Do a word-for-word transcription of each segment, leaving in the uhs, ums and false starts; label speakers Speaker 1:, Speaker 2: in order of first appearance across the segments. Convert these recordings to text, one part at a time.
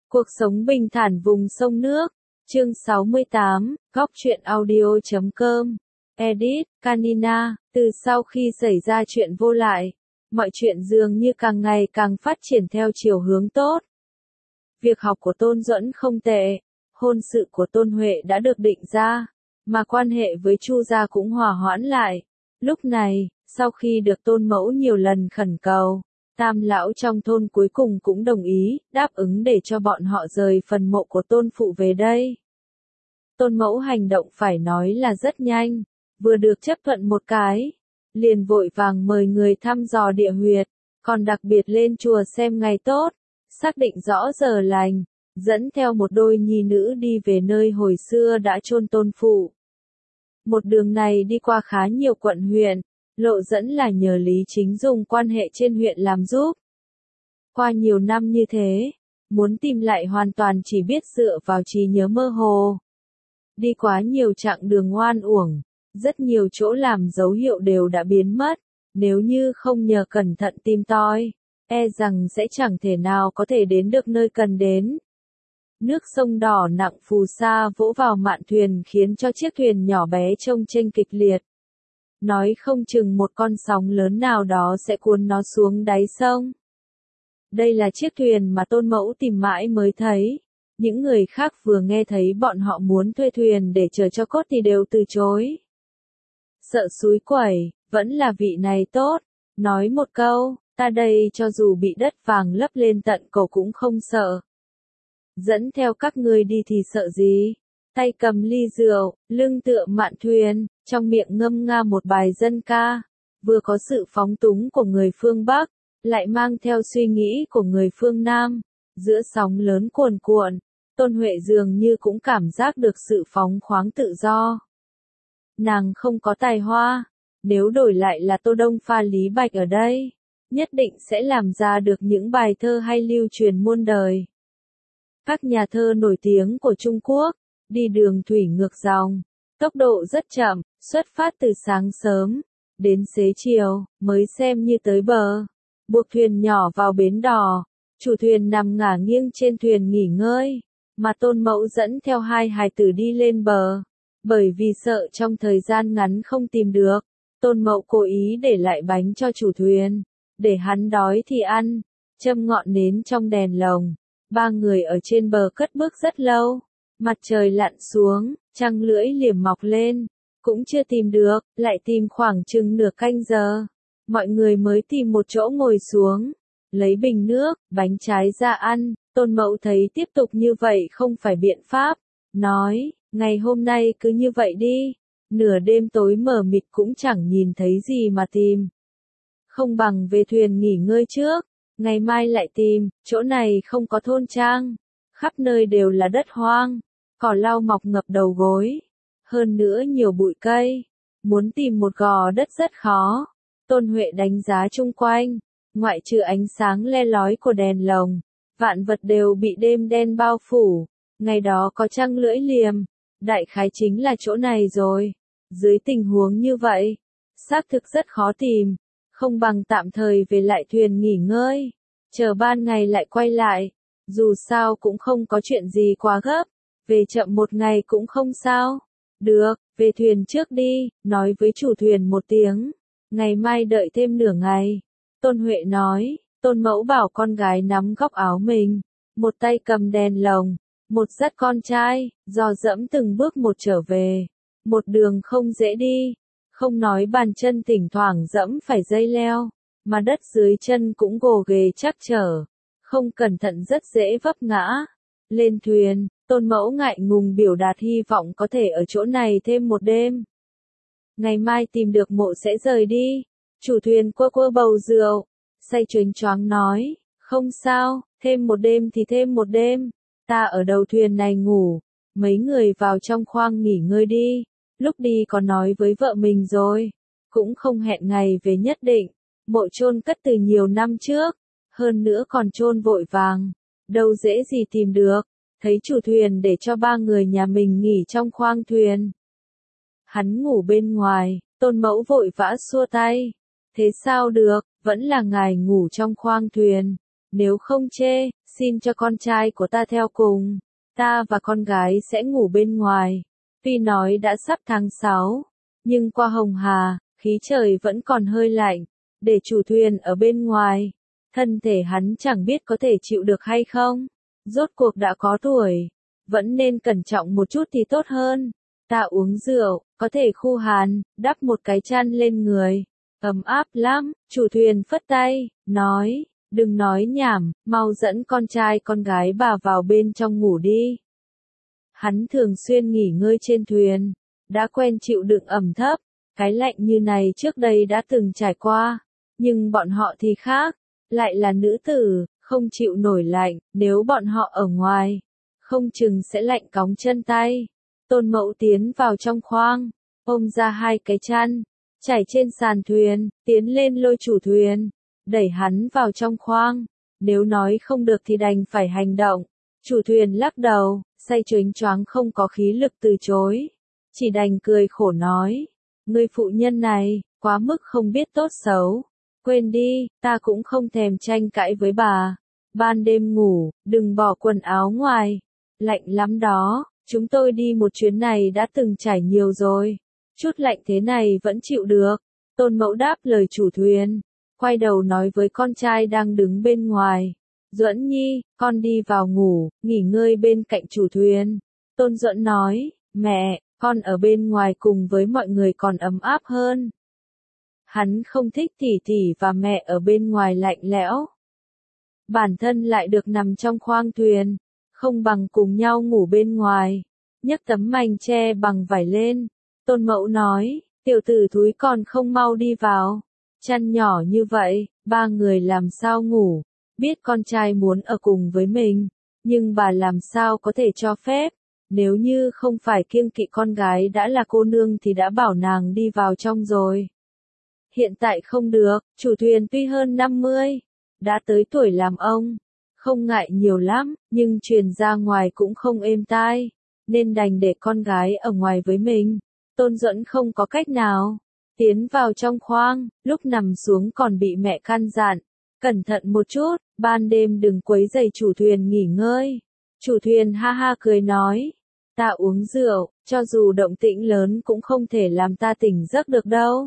Speaker 1: Cuộc sống bình thản vùng sông nước. Chương sáu mươi tám, góc truyện audio chấm com. Edit, Canina. Từ sau khi xảy ra chuyện vô lại, mọi chuyện dường như càng ngày càng phát triển theo chiều hướng tốt. Việc học của Tôn Duẫn không tệ, hôn sự của Tôn Huệ đã được định ra, mà quan hệ với Chu gia cũng hòa hoãn lại. Lúc này, sau khi được Tôn mẫu nhiều lần khẩn cầu, Tam lão trong thôn cuối cùng cũng đồng ý, đáp ứng để cho bọn họ rời phần mộ của Tôn phụ về đây. Tôn mẫu hành động phải nói là rất nhanh, vừa được chấp thuận một cái, liền vội vàng mời người thăm dò địa huyệt, còn đặc biệt lên chùa xem ngày tốt, xác định rõ giờ lành, dẫn theo một đôi nhi nữ đi về nơi hồi xưa đã chôn Tôn phụ. Một đường này đi qua khá nhiều quận huyện, lộ dẫn là nhờ Lý Chính dùng quan hệ trên huyện làm giúp. Qua nhiều năm như thế, muốn tìm lại hoàn toàn chỉ biết dựa vào trí nhớ mơ hồ. Đi quá nhiều chặng đường oan uổng, rất nhiều chỗ làm dấu hiệu đều đã biến mất, nếu như không nhờ cẩn thận tìm tòi, e rằng sẽ chẳng thể nào có thể đến được nơi cần đến. Nước sông đỏ nặng phù sa vỗ vào mạn thuyền khiến cho chiếc thuyền nhỏ bé trông chênh kịch liệt. Nói không chừng một con sóng lớn nào đó sẽ cuốn nó xuống đáy sông. Đây là chiếc thuyền mà Tôn mẫu tìm mãi mới thấy. Những người khác vừa nghe thấy bọn họ muốn thuê thuyền để chở cho cốt thì đều từ chối. Sợ xúi quẩy, vẫn là vị này tốt. Nói một câu, ta đây cho dù bị đất vàng lấp lên tận cổ cũng không sợ. Dẫn theo các ngươi đi thì sợ gì? Tay cầm ly rượu, lưng tựa mạn thuyền, trong miệng ngâm nga một bài dân ca, vừa có sự phóng túng của người phương Bắc, lại mang theo suy nghĩ của người phương Nam. Giữa sóng lớn cuồn cuộn, Tôn Huệ dường như cũng cảm giác được sự phóng khoáng tự do. Nàng không có tài hoa, nếu đổi lại là Tô Đông pha Lý Bạch ở đây, nhất định sẽ làm ra được những bài thơ hay lưu truyền muôn đời. Các nhà thơ nổi tiếng của Trung Quốc, đi đường thủy ngược dòng, tốc độ rất chậm, xuất phát từ sáng sớm, đến xế chiều, mới xem như tới bờ. Buộc thuyền nhỏ vào bến đò, chủ thuyền nằm ngả nghiêng trên thuyền nghỉ ngơi, mà Tôn mẫu dẫn theo hai hài tử đi lên bờ. Bởi vì sợ trong thời gian ngắn không tìm được, Tôn mẫu cố ý để lại bánh cho chủ thuyền, để hắn đói thì ăn, châm ngọn nến trong đèn lồng. Ba người ở trên bờ cất bước rất lâu. Mặt trời lặn xuống, trăng lưỡi liềm mọc lên, cũng chưa tìm được, lại tìm khoảng chừng nửa canh giờ. Mọi người mới tìm một chỗ ngồi xuống, lấy bình nước, bánh trái ra ăn. Tôn mẫu thấy tiếp tục như vậy không phải biện pháp, nói, ngày hôm nay cứ như vậy đi, nửa đêm tối mờ mịt cũng chẳng nhìn thấy gì mà tìm. Không bằng về thuyền nghỉ ngơi trước, ngày mai lại tìm, chỗ này không có thôn trang, khắp nơi đều là đất hoang. Cỏ lau mọc ngập đầu gối, hơn nữa nhiều bụi cây, muốn tìm một gò đất rất khó. Tôn Huệ đánh giá chung quanh, ngoại trừ ánh sáng le lói của đèn lồng, vạn vật đều bị đêm đen bao phủ. Ngày đó có trăng lưỡi liềm, đại khái chính là chỗ này rồi. Dưới tình huống như vậy, xác thực rất khó tìm, không bằng tạm thời về lại thuyền nghỉ ngơi, chờ ban ngày lại quay lại. Dù sao cũng không có chuyện gì quá gấp. Về chậm một ngày cũng không sao. Được, về thuyền trước đi, nói với chủ thuyền một tiếng. Ngày mai đợi thêm nửa ngày. Tôn Huệ nói, Tôn mẫu bảo con gái nắm góc áo mình, một tay cầm đèn lồng, một dắt con trai, dò dẫm từng bước một trở về. Một đường không dễ đi, không nói bàn chân thỉnh thoảng dẫm phải dây leo, mà đất dưới chân cũng gồ ghề chắc trở, không cẩn thận rất dễ vấp ngã. Lên thuyền, Tôn mẫu ngại ngùng biểu đạt hy vọng có thể ở chỗ này thêm một đêm. Ngày mai tìm được mộ sẽ rời đi. Chủ thuyền quơ quơ bầu rượu, say choáng choáng nói, không sao, thêm một đêm thì thêm một đêm. Ta ở đầu thuyền này ngủ, mấy người vào trong khoang nghỉ ngơi đi. Lúc đi có nói với vợ mình rồi, cũng không hẹn ngày về nhất định. Mộ chôn cất từ nhiều năm trước, hơn nữa còn chôn vội vàng, đâu dễ gì tìm được. Thấy chủ thuyền để cho ba người nhà mình nghỉ trong khoang thuyền. Hắn ngủ bên ngoài, Tôn mẫu vội vã xua tay. Thế sao được, vẫn là ngài ngủ trong khoang thuyền. Nếu không chê, xin cho con trai của ta theo cùng, ta và con gái sẽ ngủ bên ngoài. Tuy nói đã sắp tháng sáu, nhưng qua Hồng Hà, khí trời vẫn còn hơi lạnh, để chủ thuyền ở bên ngoài. Thân thể hắn chẳng biết có thể chịu được hay không, rốt cuộc đã có tuổi, vẫn nên cẩn trọng một chút thì tốt hơn. Ta uống rượu, có thể khu hàn, đắp một cái chăn lên người, ấm áp lắm. Chủ thuyền phất tay, nói, đừng nói nhảm, mau dẫn con trai con gái bà vào bên trong ngủ đi. Hắn thường xuyên nghỉ ngơi trên thuyền, đã quen chịu đựng ẩm thấp, cái lạnh như này trước đây đã từng trải qua, nhưng bọn họ thì khác, lại là nữ tử, không chịu nổi lạnh, nếu bọn họ ở ngoài, không chừng sẽ lạnh cóng chân tay. Tôn Mẫu tiến vào trong khoang, ôm ra hai cái chăn, trải trên sàn thuyền, tiến lên lôi chủ thuyền, đẩy hắn vào trong khoang. Nếu nói không được thì đành phải hành động. Chủ thuyền lắc đầu, say choáng choáng không có khí lực từ chối, chỉ đành cười khổ nói, người phụ nhân này, quá mức không biết tốt xấu. Quên đi, ta cũng không thèm tranh cãi với bà. Ban đêm ngủ, đừng bỏ quần áo ngoài. Lạnh lắm đó, chúng tôi đi một chuyến này đã từng trải nhiều rồi. Chút lạnh thế này vẫn chịu được. Tôn Mẫu đáp lời chủ thuyền, quay đầu nói với con trai đang đứng bên ngoài. Duẫn Nhi, con đi vào ngủ, nghỉ ngơi bên cạnh chủ thuyền. Tôn Duẫn nói, mẹ, con ở bên ngoài cùng với mọi người còn ấm áp hơn. Hắn không thích tỷ tỷ và mẹ ở bên ngoài lạnh lẽo. Bản thân lại được nằm trong khoang thuyền, không bằng cùng nhau ngủ bên ngoài. Nhấc tấm mành che bằng vải lên. Tôn Mẫu nói, tiểu tử thúi còn không mau đi vào. Chăn nhỏ như vậy, ba người làm sao ngủ. Biết con trai muốn ở cùng với mình, nhưng bà làm sao có thể cho phép. Nếu như không phải kiêng kỵ con gái đã là cô nương thì đã bảo nàng đi vào trong rồi. Hiện tại không được, chủ thuyền tuy hơn năm mươi, đã tới tuổi làm ông, không ngại nhiều lắm, nhưng truyền ra ngoài cũng không êm tai, nên đành để con gái ở ngoài với mình. Tôn Duẫn không có cách nào, tiến vào trong khoang, lúc nằm xuống còn bị mẹ căn dặn, cẩn thận một chút, ban đêm đừng quấy rầy chủ thuyền nghỉ ngơi. Chủ thuyền ha ha cười nói, ta uống rượu, cho dù động tĩnh lớn cũng không thể làm ta tỉnh giấc được đâu.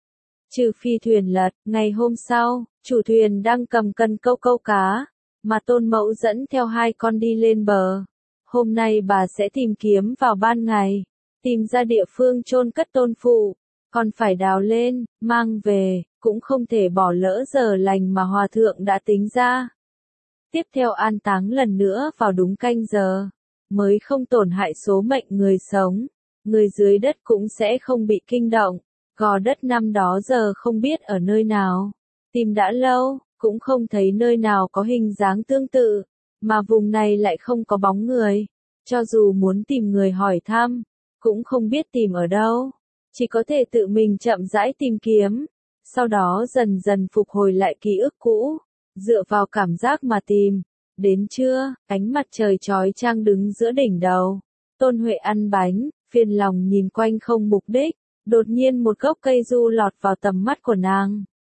Speaker 1: Trừ phi thuyền lật, ngày hôm sau, chủ thuyền đang cầm cần câu câu cá, mà Tôn Mẫu dẫn theo hai con đi lên bờ. Hôm nay bà sẽ tìm kiếm vào ban ngày, tìm ra địa phương chôn cất tôn phụ, còn phải đào lên, mang về, cũng không thể bỏ lỡ giờ lành mà hòa thượng đã tính ra. Tiếp theo an táng lần nữa vào đúng canh giờ, mới không tổn hại số mệnh người sống, người dưới đất cũng sẽ không bị kinh động. Gò đất năm đó giờ không biết ở nơi nào, tìm đã lâu, cũng không thấy nơi nào có hình dáng tương tự, mà vùng này lại không có bóng người, cho dù muốn tìm người hỏi thăm, cũng không biết tìm ở đâu, chỉ có thể tự mình chậm rãi tìm kiếm, sau đó dần dần phục hồi lại ký ức cũ, dựa vào cảm giác mà tìm. Đến trưa, ánh mặt trời chói chang đứng giữa đỉnh đầu, Tôn Huệ ăn bánh, phiền lòng nhìn quanh không mục đích. Đột nhiên một gốc cây du lọt vào tầm mắt của nàng.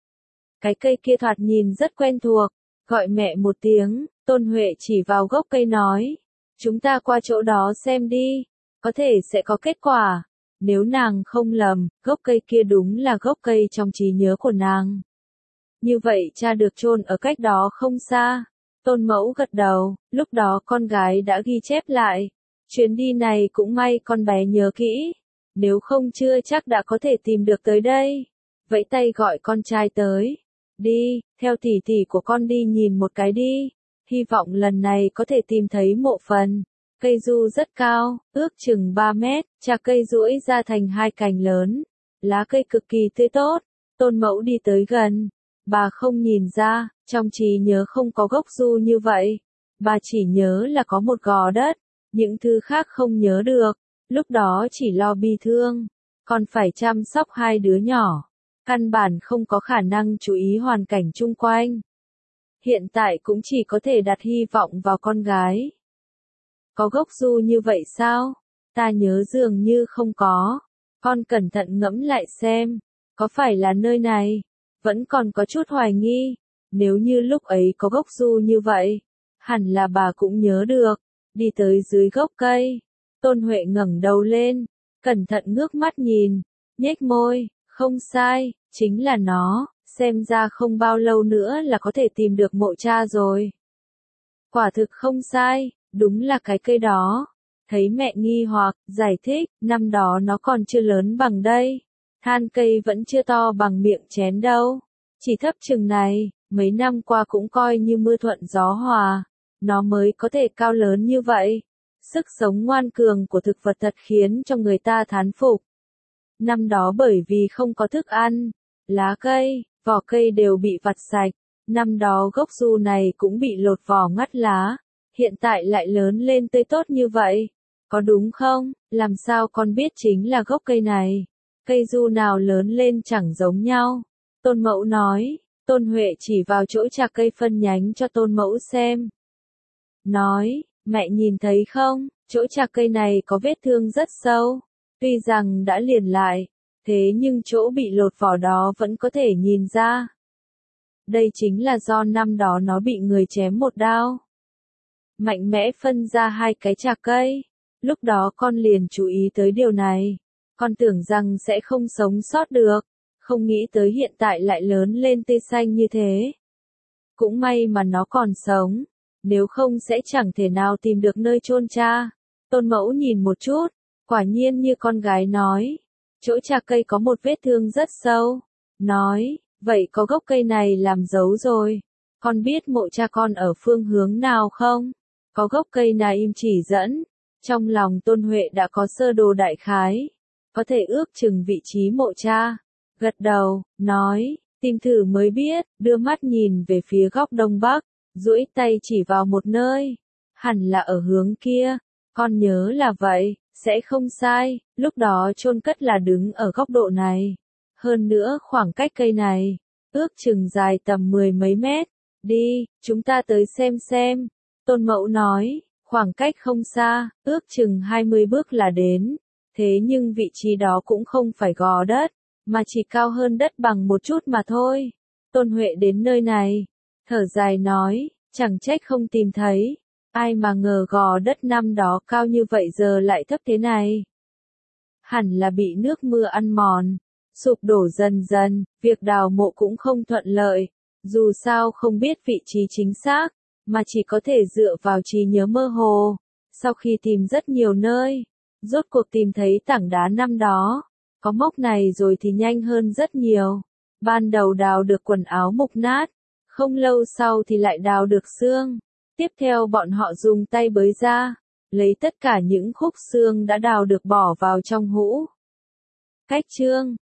Speaker 1: Cái cây kia thoạt nhìn rất quen thuộc, gọi mẹ một tiếng, Tôn Huệ chỉ vào gốc cây nói, chúng ta qua chỗ đó xem đi, có thể sẽ có kết quả. Nếu nàng không lầm, gốc cây kia đúng là gốc cây trong trí nhớ của nàng. Như vậy cha được chôn ở cách đó không xa. Tôn Mẫu gật đầu, lúc đó con gái đã ghi chép lại. Chuyến đi này cũng may con bé nhớ kỹ. Nếu không chưa chắc đã có thể tìm được tới đây. Vẫy tay gọi con trai tới. Đi, theo tỷ tỷ của con đi nhìn một cái đi. Hy vọng lần này có thể tìm thấy mộ phần. Cây du rất cao, ước chừng ba mét, chạc cây duỗi ra thành hai cành lớn. Lá cây cực kỳ tươi tốt. Tôn Mẫu đi tới gần. Bà không nhìn ra, trong trí nhớ không có gốc du như vậy. Bà chỉ nhớ là có một gò đất. Những thứ khác không nhớ được. Lúc đó chỉ lo bi thương, còn phải chăm sóc hai đứa nhỏ, căn bản không có khả năng chú ý hoàn cảnh chung quanh. Hiện tại cũng chỉ có thể đặt hy vọng vào con gái. Có gốc du như vậy sao? Ta nhớ dường như không có. Con cẩn thận ngẫm lại xem, có phải là nơi này? Vẫn còn có chút hoài nghi, nếu như lúc ấy có gốc du như vậy, Hẳn là bà cũng nhớ được. Đi tới dưới gốc cây. Tôn Huệ ngẩng đầu lên, cẩn thận ngước mắt nhìn, nhếch môi, không sai, chính là nó, xem ra không bao lâu nữa là có thể tìm được mộ cha rồi. Quả thực không sai, đúng là cái cây đó. Thấy mẹ nghi hoặc, giải thích, năm đó nó còn chưa lớn bằng đây. Than cây vẫn chưa to bằng miệng chén đâu. Chỉ thấp chừng này, mấy năm qua cũng coi như mưa thuận gió hòa. Nó mới có thể cao lớn như vậy. Sức sống ngoan cường của thực vật thật khiến cho người ta thán phục. Năm đó bởi vì không có thức ăn, lá cây, vỏ cây đều bị vặt sạch. Năm đó gốc du này cũng bị lột vỏ ngắt lá. Hiện tại lại lớn lên tươi tốt như vậy. Có đúng không? Làm sao con biết chính là gốc cây này? Cây du nào lớn lên chẳng giống nhau. Tôn Mẫu nói. Tôn Huệ chỉ vào chỗ chạc cây phân nhánh cho Tôn Mẫu xem. Nói, mẹ nhìn thấy không, chỗ chạc cây này có vết thương rất sâu. Tuy rằng đã liền lại, thế nhưng chỗ bị lột vỏ đó vẫn có thể nhìn ra. Đây chính là do năm đó nó bị người chém một đao. Mạnh mẽ phân ra hai cái chạc cây. Lúc đó con liền chú ý tới điều này. Con tưởng rằng sẽ không sống sót được. Không nghĩ tới hiện tại lại lớn lên tươi xanh như thế. Cũng may mà nó còn sống. Nếu không sẽ chẳng thể nào tìm được nơi chôn cha. Tôn Mẫu nhìn một chút. Quả nhiên như con gái nói. Chỗ chạc cây có một vết thương rất sâu. Nói, vậy có gốc cây này làm dấu rồi. Con biết mộ cha con ở phương hướng nào không? Có gốc cây này im chỉ dẫn. Trong lòng Tôn Huệ đã có sơ đồ đại khái. Có thể ước chừng vị trí mộ cha. Gật đầu, nói, tìm thử mới biết, đưa mắt nhìn về phía góc đông bắc, duỗi tay chỉ vào một nơi. Hẳn là ở hướng kia. Con nhớ là vậy, sẽ không sai, lúc đó chôn cất là đứng ở góc độ này. Hơn nữa khoảng cách cây này, ước chừng dài tầm mười mấy mét. Đi, chúng ta tới xem xem. Tôn Mẫu nói, khoảng cách không xa, ước chừng hai mươi bước là đến. Thế nhưng vị trí đó cũng không phải gò đất, mà chỉ cao hơn đất bằng một chút mà thôi. Tôn Huệ đến nơi này, thở dài nói, chẳng trách không tìm thấy. Ai mà ngờ gò đất năm đó cao như vậy giờ lại thấp thế này. Hẳn là bị nước mưa ăn mòn, sụp đổ dần dần, việc đào mộ cũng không thuận lợi. Dù sao không biết vị trí chính xác, mà chỉ có thể dựa vào trí nhớ mơ hồ. Sau khi tìm rất nhiều nơi, rốt cuộc tìm thấy tảng đá năm đó. Có mốc này rồi thì nhanh hơn rất nhiều. Ban đầu đào được quần áo mục nát, không lâu sau thì lại đào được xương. Tiếp theo bọn họ dùng tay bới ra, lấy tất cả những khúc xương đã đào được bỏ vào trong hũ. Cách chương